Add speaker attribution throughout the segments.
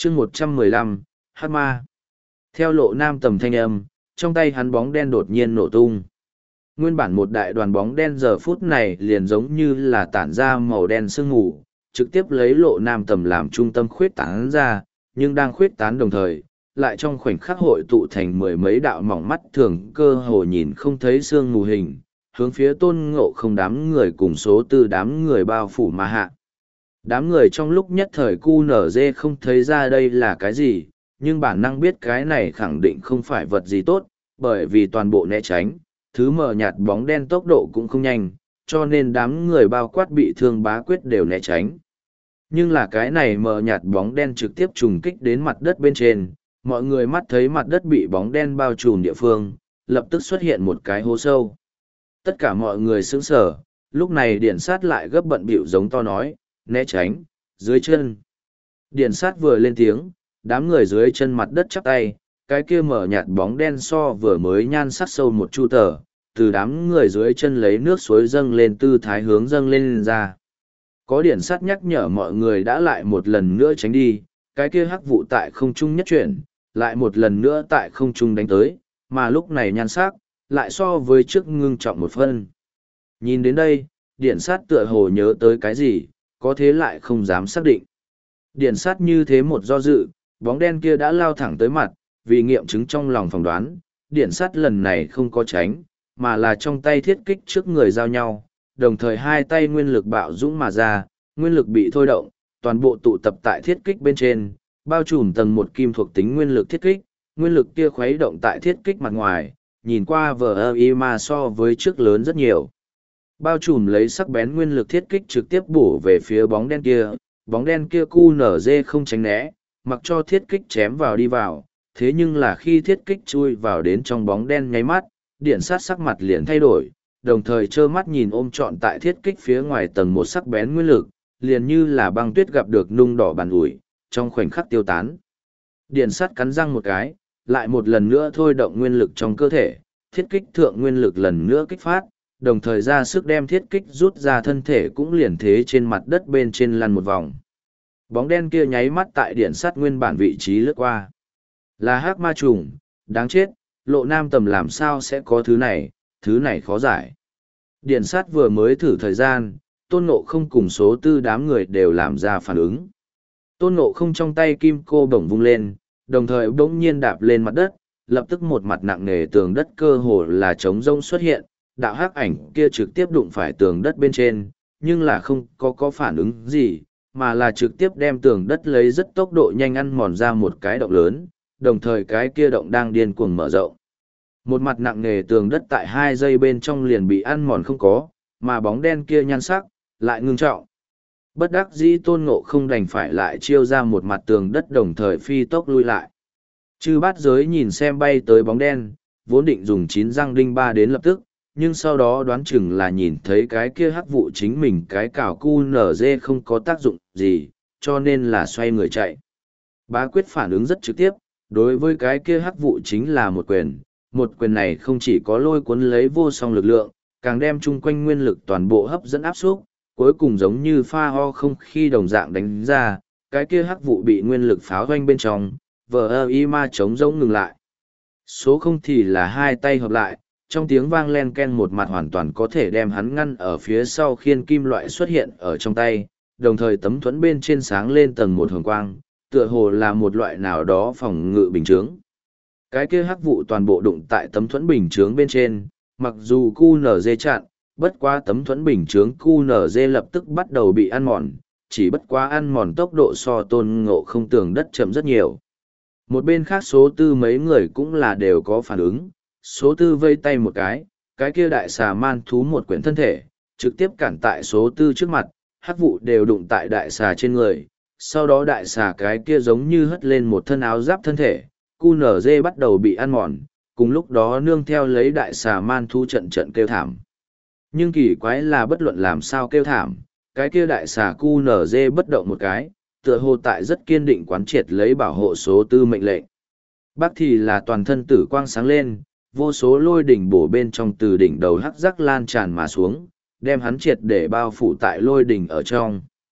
Speaker 1: chương 115, hát ma. Theo Lộ Nam Tầm thanh âm, trong tay hắn bóng đen đột nhiên nổ tung. Nguyên bản một đại đoàn bóng đen giờ phút này liền giống như là tản ra màu đen sương mù, trực tiếp lấy Lộ Nam Tầm làm trung tâm khuyết tán ra, nhưng đang khuyết tán đồng thời, lại trong khoảnh khắc hội tụ thành mười mấy đạo mỏng mắt thường cơ hồ nhìn không thấy sương mù hình, hướng phía Tôn Ngộ Không đám người cùng số tư đám người bao phủ mà hạ. Đám người trong lúc nhất thời QNZ không thấy ra đây là cái gì, nhưng bản năng biết cái này khẳng định không phải vật gì tốt, bởi vì toàn bộ né tránh, thứ mờ nhạt bóng đen tốc độ cũng không nhanh, cho nên đám người bao quát bị thương Bá Quyết đều né tránh. Nhưng là cái này mờ nhạt bóng đen trực tiếp trùng kích đến mặt đất bên trên, mọi người mắt thấy mặt đất bị bóng đen bao trùm địa phương, lập tức xuất hiện một cái hố sâu. Tất cả mọi người sững sờ, lúc này Điện Sát lại gấp bận bịu giống to nói, né tránh, dưới chân. Điện Sát vừa lên tiếng, đám người dưới chân mặt đất chắp tay, cái kia mở nhạt bóng đen so vừa mới nhan sắc sâu một chu tờ, từ đám người dưới chân lấy nước suối dâng lên tư thái hướng dâng lên ra. Có Điện Sát nhắc nhở mọi người đã lại một lần nữa tránh đi, cái kia hắc vụ tại không trung nhất chuyển, lại một lần nữa tại không trung đánh tới, mà lúc này nhan sắc lại so với trước ngưng trọng một phân. Nhìn đến đây, Điện Sát tựa hồ nhớ tới cái gì, có thế lại không dám xác định. Điện Sát như thế một do dự, bóng đen kia đã lao thẳng tới mặt, vì nghiệm chứng trong lòng phỏng đoán, Điện Sát lần này không có tránh, mà là trong tay thiết kích trước người giao nhau, đồng thời hai tay nguyên lực bạo dũng mà ra, nguyên lực bị thôi động, toàn bộ tụ tập tại thiết kích bên trên, bao trùm tầng một kim thuộc tính nguyên lực thiết kích, nguyên lực kia khuấy động tại thiết kích mặt ngoài, nhìn qua vờ mà so với trước lớn rất nhiều. Bao trùm lấy sắc bén nguyên lực thiết kích trực tiếp bổ về phía bóng đen kia QNZ không tránh né, mặc cho thiết kích chém vào đi vào, thế nhưng là khi thiết kích chui vào đến trong bóng đen nháy mắt, Điện Sát sắc mặt liền thay đổi, đồng thời trơ mắt nhìn ôm trọn tại thiết kích phía ngoài tầng một sắc bén nguyên lực, liền như là băng tuyết gặp được nung đỏ bàn ủi, trong khoảnh khắc tiêu tán. Điện Sát cắn răng một cái, lại một lần nữa thôi động nguyên lực trong cơ thể, thiết kích thượng nguyên lực lần nữa kích phát, đồng thời ra sức đem thiết kích rút ra thân thể cũng liền thế trên mặt đất bên trên lăn một vòng. Bóng đen kia nháy mắt tại Điện Sát nguyên bản vị trí lướt qua. Là hắc ma trùng, đáng chết, Lộ Nam Tầm làm sao sẽ có thứ này khó giải. Điện Sát vừa mới thử thời gian, Tôn Ngộ Không cùng số tư đám người đều làm ra phản ứng. Tôn Ngộ Không trong tay kim cô bổng vung lên, đồng thời bỗng nhiên đạp lên mặt đất, lập tức một mặt nặng nề tường đất cơ hồ là trống rông xuất hiện, đạo hắc ảnh kia trực tiếp đụng phải tường đất bên trên, nhưng là không có phản ứng gì, mà là trực tiếp đem tường đất lấy rất tốc độ nhanh ăn mòn ra một cái động lớn, đồng thời cái kia động đang điên cuồng mở rộng. Một mặt nặng nề tường đất tại 2 giây bên trong liền bị ăn mòn không có, mà bóng đen kia nhan sắc lại ngưng trọng. Bất đắc dĩ Tôn Ngộ Không đành phải lại chiêu ra một mặt tường đất đồng thời phi tốc lui lại. Chư Bát Giới nhìn xem bay tới bóng đen, vốn định dùng 9 răng đinh ba đến lập tức, nhưng sau đó đoán chừng là nhìn thấy cái kia hắc vụ chính mình cái cào QNZ không có tác dụng gì, cho nên là xoay người chạy. Bá Quyết phản ứng rất trực tiếp, đối với cái kia hắc vụ chính là một quyền này không chỉ có lôi cuốn lấy vô song lực lượng, càng đem chung quanh nguyên lực toàn bộ hấp dẫn áp xúc, cuối cùng giống như pha ho không khi đồng dạng đánh ra, cái kia hắc vụ bị nguyên lực pháo doanh bên trong, ma chống rỗng ngừng lại. Số không thì là hai tay hợp lại, trong tiếng vang len ken một mặt hoàn toàn có thể đem hắn ngăn ở phía sau khiên kim loại xuất hiện ở trong tay, đồng thời tấm thuẫn bên trên sáng lên tầng một hồng quang, tựa hồ là một loại nào đó phòng ngự bình chướng. Cái kia hắc vụ toàn bộ đụng tại tấm thuẫn bình chướng bên trên, mặc dù QNZ chặn, bất quá tấm thuẫn bình chướng QNZ lập tức bắt đầu bị ăn mòn, chỉ bất quá ăn mòn tốc độ so Tôn Ngộ Không tường đất chậm rất nhiều. Một bên khác số tư mấy người cũng là đều có phản ứng, số tư vây tay một cái kia đại xà man thú một quyển thân thể, trực tiếp cản tại số tư trước mặt, hắc vụ đều đụng tại đại xà trên người, sau đó đại xà cái kia giống như hất lên một thân áo giáp thân thể, QNZ bắt đầu bị ăn mòn, cùng lúc đó nương theo lấy đại xà man thú trận trận kêu thảm. Nhưng kỳ quái là bất luận làm sao kêu thảm, cái kia đại xà QNZ bất động một cái, tựa hồ tại rất kiên định quán triệt lấy bảo hộ số tư mệnh lệnh. Bác thì là toàn thân tử quang sáng lên, vô số lôi đỉnh bổ bên trong từ đỉnh đầu hắc rắc lan tràn mà xuống, đem hắn triệt để bao phủ tại lôi đỉnh ở trong.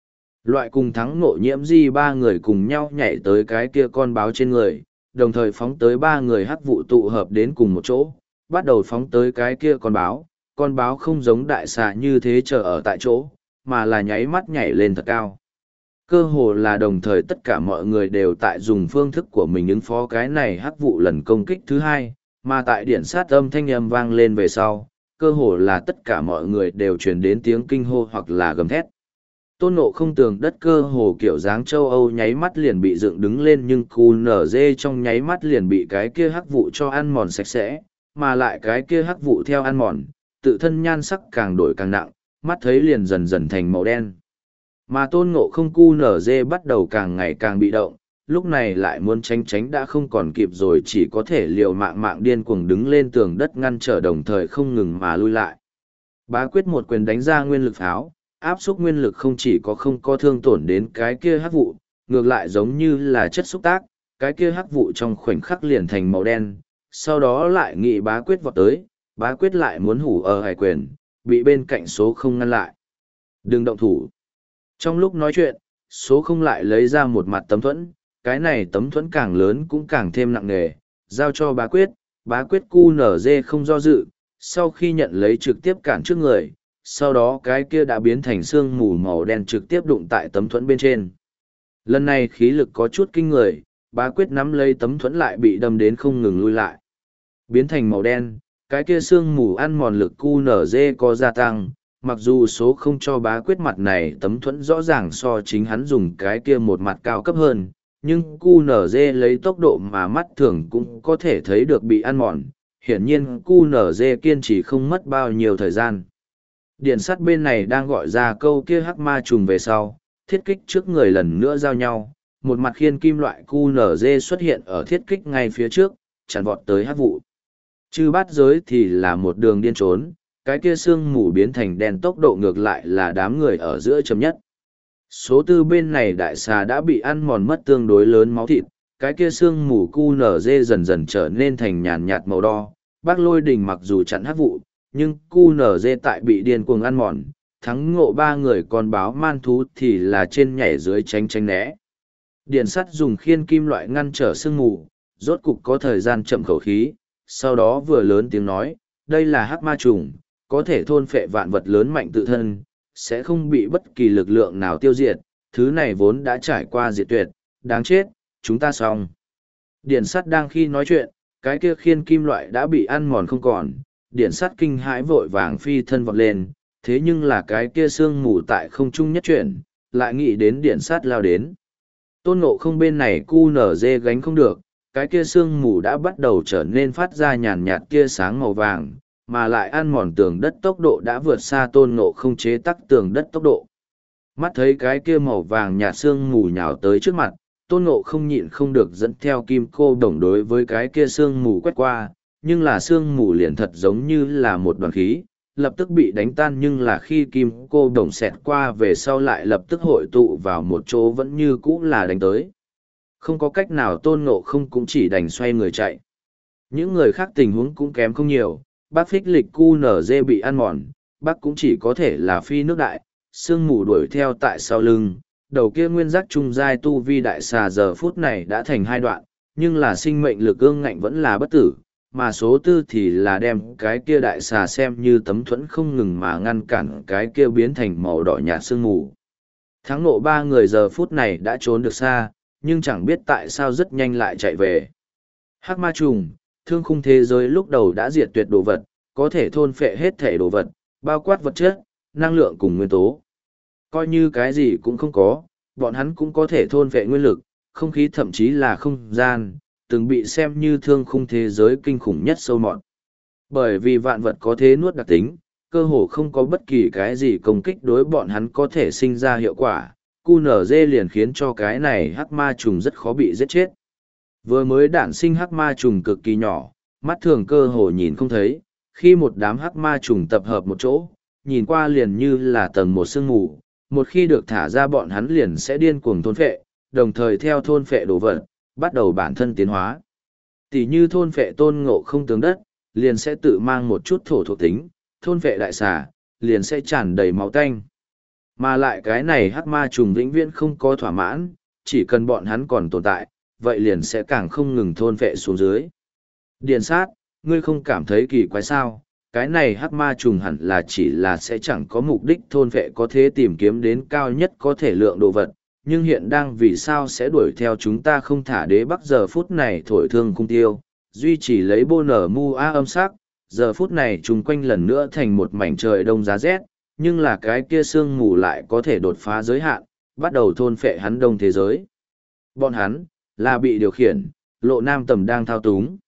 Speaker 1: Loại cùng thắng ngộ nhiễm di ba người cùng nhau nhảy tới cái kia con báo trên người, đồng thời phóng tới ba người hắc vụ tụ hợp đến cùng một chỗ, bắt đầu phóng tới cái kia con báo không giống đại xà như thế chờ ở tại chỗ, mà là nháy mắt nhảy lên thật cao. Cơ hồ là đồng thời tất cả mọi người đều tại dùng phương thức của mình ứng phó cái này hắc vụ lần công kích thứ hai, mà tại điện sát âm thanh âm vang lên về sau, cơ hồ là tất cả mọi người đều truyền đến tiếng kinh hô hoặc là gầm thét. Tôn Ngộ Không tường đất cơ hồ kiểu dáng châu Âu nháy mắt liền bị dựng đứng lên, nhưng QNZ trong nháy mắt liền bị cái kia hắc vụ cho ăn mòn sạch sẽ, mà lại cái kia hắc vụ theo ăn mòn, tự thân nhan sắc càng đổi càng nặng, mắt thấy liền dần dần thành màu đen. Mà Tôn Ngộ Không QNZ bắt đầu càng ngày càng bị động, lúc này lại muốn tránh tránh đã không còn kịp rồi, chỉ có thể liều mạng điên cuồng đứng lên tường đất ngăn trở, đồng thời không ngừng mà lui lại. Bá quyết một quyền đánh ra nguyên lực pháo, áp xúc nguyên lực không chỉ có không có thương tổn đến cái kia hắc vụ, ngược lại giống như là chất xúc tác, cái kia hắc vụ trong khoảnh khắc liền thành màu đen, sau đó lại nghị bá quyết vọt tới, bá quyết lại muốn hủ ở hải quyền, bị bên cạnh số không ngăn lại. Đừng động thủ. Trong lúc nói chuyện, số không lại lấy ra một mặt tấm thuẫn, cái này tấm thuẫn càng lớn cũng càng thêm nặng nề, giao cho bá quyết QNZ không do dự, sau khi nhận lấy trực tiếp cản trước người, sau đó cái kia đã biến thành sương mù màu đen trực tiếp đụng tại tấm thuẫn bên trên. Lần này khí lực có chút kinh người, bá quyết nắm lấy tấm thuẫn lại bị đâm đến không ngừng lui lại. Biến thành màu đen, cái kia sương mù ăn mòn lực QNZ có gia tăng, mặc dù số không cho bá quyết mặt này tấm thuẫn rõ ràng so chính hắn dùng cái kia một mặt cao cấp hơn, nhưng QNZ lấy tốc độ mà mắt thường cũng có thể thấy được bị ăn mòn, hiển nhiên QNZ kiên trì không mất bao nhiêu thời gian. Điện sắt bên này đang gọi ra câu kia hắc ma trùng về sau, thiết kích trước người lần nữa giao nhau, một mặt khiên kim loại QNZ xuất hiện ở thiết kích ngay phía trước, chặn vọt tới hắc vụ. Chư bát giới thì là một đường điên trốn, cái kia sương mù biến thành đen tốc độ ngược lại là đám người ở giữa chấm nhất. Số tư bên này đại xà đã bị ăn mòn mất tương đối lớn máu thịt, cái kia sương mù QNZ dần dần trở nên thành nhàn nhạt màu đo. Bác Lôi Đình mặc dù chặn hắc vụ, nhưng QNZ tại bị điên cuồng ăn mòn, thắng ngộ ba người con báo man thú thì là trên nhảy dưới tránh tránh né. Điện sắt dùng khiên kim loại ngăn trở sương mù, rốt cục có thời gian chậm khẩu khí, sau đó vừa lớn tiếng nói, đây là hắc ma trùng, có thể thôn phệ vạn vật lớn mạnh tự thân, sẽ không bị bất kỳ lực lượng nào tiêu diệt, thứ này vốn đã trải qua diệt tuyệt, đáng chết, chúng ta xong. Điện sắt đang khi nói chuyện, cái kia khiên kim loại đã bị ăn mòn không còn, điện sắt kinh hãi vội vàng phi thân vọt lên, thế nhưng là cái kia sương mù tại không trung nhất chuyển, lại nghĩ đến điện sắt lao đến. Tôn Ngộ Không bên này QNZ gánh không được, cái kia sương mù đã bắt đầu trở nên phát ra nhàn nhạt kia sáng màu vàng, mà lại ăn mòn tường đất tốc độ đã vượt xa Tôn Ngộ Không chế tắc tường đất tốc độ. Mắt thấy cái kia màu vàng nhạt sương mù nhào tới trước mặt, Tôn Ngộ Không nhịn không được dẫn theo kim cô đồng đối với cái kia sương mù quét qua, nhưng là sương mù liền thật giống như là một đoàn khí, lập tức bị đánh tan, nhưng là khi kim cô đồng xẹt qua về sau lại lập tức hội tụ vào một chỗ vẫn như cũ là đánh tới. Không có cách nào, Tôn Ngộ Không cũng chỉ đành xoay người chạy. Những người khác tình huống cũng kém không nhiều, bác phích lịch QNZ bị ăn mòn, bác cũng chỉ có thể là phi nước đại, sương mù đuổi theo tại sau lưng, đầu kia nguyên giác trung giai tu vi đại xà giờ phút này đã thành hai đoạn, nhưng là sinh mệnh lực ương ngạnh vẫn là bất tử, mà số tư thì là đem cái kia đại xà xem như tấm thuẫn không ngừng mà ngăn cản cái kia biến thành màu đỏ nhạt sương mù. Thắng nộ ba người giờ phút này đã trốn được xa, nhưng chẳng biết tại sao rất nhanh lại chạy về. Hắc ma trùng, thương khung thế giới lúc đầu đã diệt tuyệt đồ vật, có thể thôn phệ hết thể đồ vật, bao quát vật chất, năng lượng cùng nguyên tố. Coi như cái gì cũng không có, bọn hắn cũng có thể thôn phệ nguyên lực, không khí thậm chí là không gian, từng bị xem như thương khung thế giới kinh khủng nhất sâu mọt. Bởi vì vạn vật có thế nuốt đặc tính, cơ hồ không có bất kỳ cái gì công kích đối bọn hắn có thể sinh ra hiệu quả, QNZ liền khiến cho cái này hắc ma trùng rất khó bị giết chết. Vừa mới đản sinh hắc ma trùng cực kỳ nhỏ, mắt thường cơ hồ nhìn không thấy, khi một đám hắc ma trùng tập hợp một chỗ, nhìn qua liền như là tầng một sương mù, một khi được thả ra bọn hắn liền sẽ điên cuồng thôn phệ, đồng thời theo thôn phệ đồ vật, bắt đầu bản thân tiến hóa. Tỷ như thôn phệ Tôn Ngộ Không tường đất, liền sẽ tự mang một chút thổ thuộc tính, thôn phệ đại xà, liền sẽ tràn đầy máu tanh. Mà lại cái này hắc ma trùng vĩnh viễn không có thỏa mãn, chỉ cần bọn hắn còn tồn tại, vậy liền sẽ càng không ngừng thôn phệ xuống dưới. Điện sát, ngươi không cảm thấy kỳ quái sao? Cái này hắc ma trùng hẳn là chỉ là sẽ chẳng có mục đích thôn phệ có thể tìm kiếm đến cao nhất có thể lượng đồ vật, nhưng hiện đang vì sao sẽ đuổi theo chúng ta không thả đế bắc giờ phút này thổi thương cung tiêu, duy trì lấy bô nở mu a âm sắc, giờ phút này chung quanh lần nữa thành một mảnh trời đông giá rét, nhưng là cái kia sương mù lại có thể đột phá giới hạn, bắt đầu thôn phệ hắn đông thế giới. Bọn hắn, là bị điều khiển, lộ nam tầm đang thao túng.